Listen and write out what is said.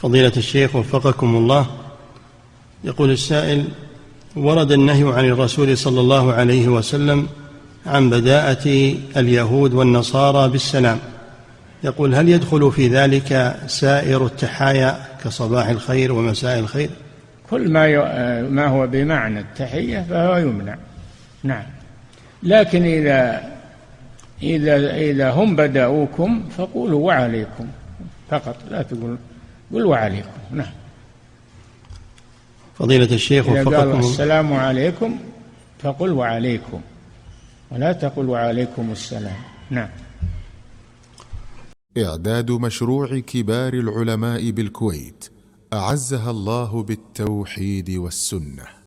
فضيلة الشيخ وفقكم الله، يقول السائل: ورد النهي عن الرسول صلى الله عليه وسلم عن بداءة اليهود والنصارى بالسلام، يقول: هل يدخل في ذلك سائر التحايا كصباح الخير ومساء الخير؟ كل ما هو بمعنى التحية فهو يمنع، نعم. لكن إذا هم بدأوكم فقولوا وعليكم فقط، لا تقول قل وعليكم، نعم. فضيلة الشيخ إذا وفقكم قالوا السلام عليكم فقل وعليكم، ولا تقل وعليكم السلام، نعم. إعداد مشروع كبار العلماء بالكويت أعزها الله بالتوحيد والسنة.